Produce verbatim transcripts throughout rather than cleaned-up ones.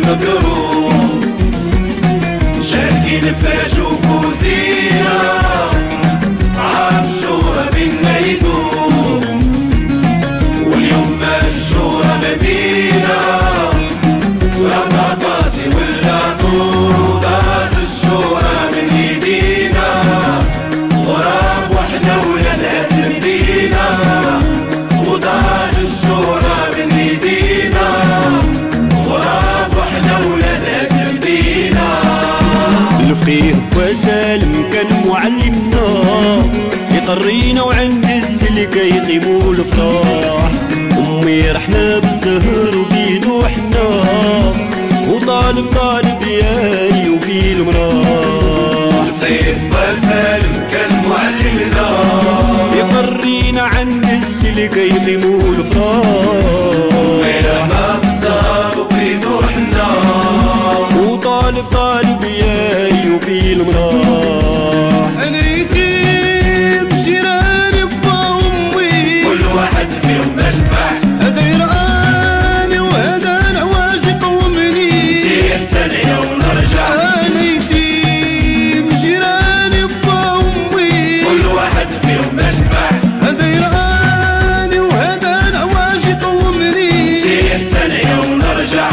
المكروه، شاركين فراش وكوزينة عالشورى بينا يدوم، واليوم الشورى مدينة ربها قاسي ولا طول، ضاعت الشورى من ايدينا غراب واحنا ولادها تمدينا، وضاعت الشورى من ايدينا غراب واحنا ولادها تمدينا. الفقيه وسالم كان معلمنا يقرينا وعند السلك يقيموا الافراح، امي رحنا بالزهر وبيدو حنا وطالب طالب يالي وفي المراح. الفقيه وسالم كان معلمنا يقرينا عند السلك يقيموا الافراح، امي رحنا بالزهر وبيدو حنا وطالب طالب يالي وفي المراح. انا يتيم جيراني با وامي كل واحد فيهم مشبع، هذا يرآني وهذا نواجي قومني تيه الثانية ونرجع. انا يتيم جيراني با وامي كل واحد فيهم مشبع، هذا يرآني وهذا نواجي قومني تيه الثانية ونرجع.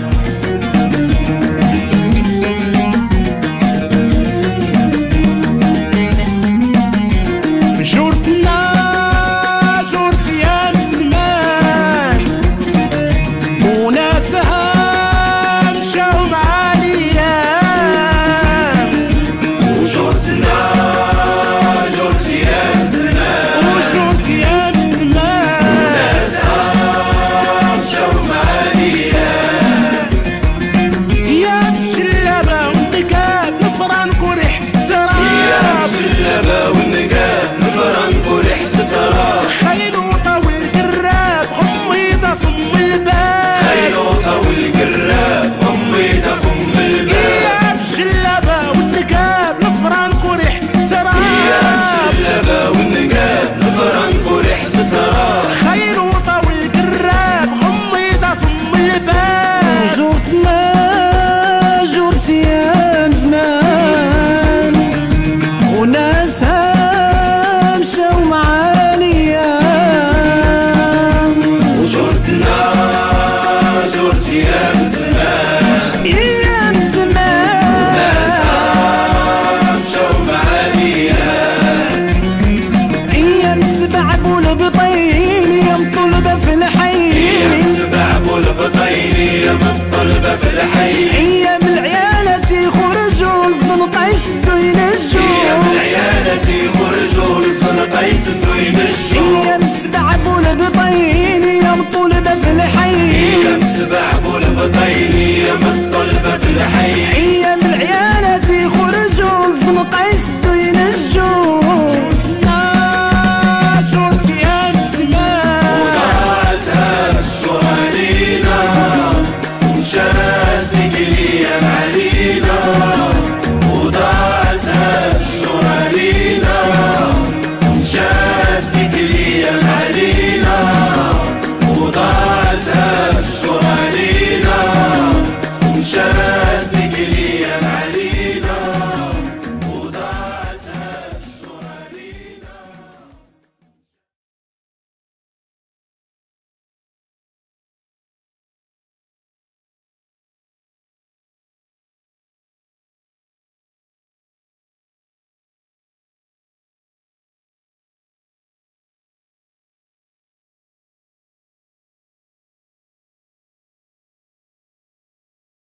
طلبة في الحي ايام العيالة يخرجوا للزنقة يسدوا ينجوا، ايام العيالة يخرجوا للزنقة يسدوا ينجوا، ايام السبع بولبطين يا مطولبة في الحي، ايام السبع بولبطين يا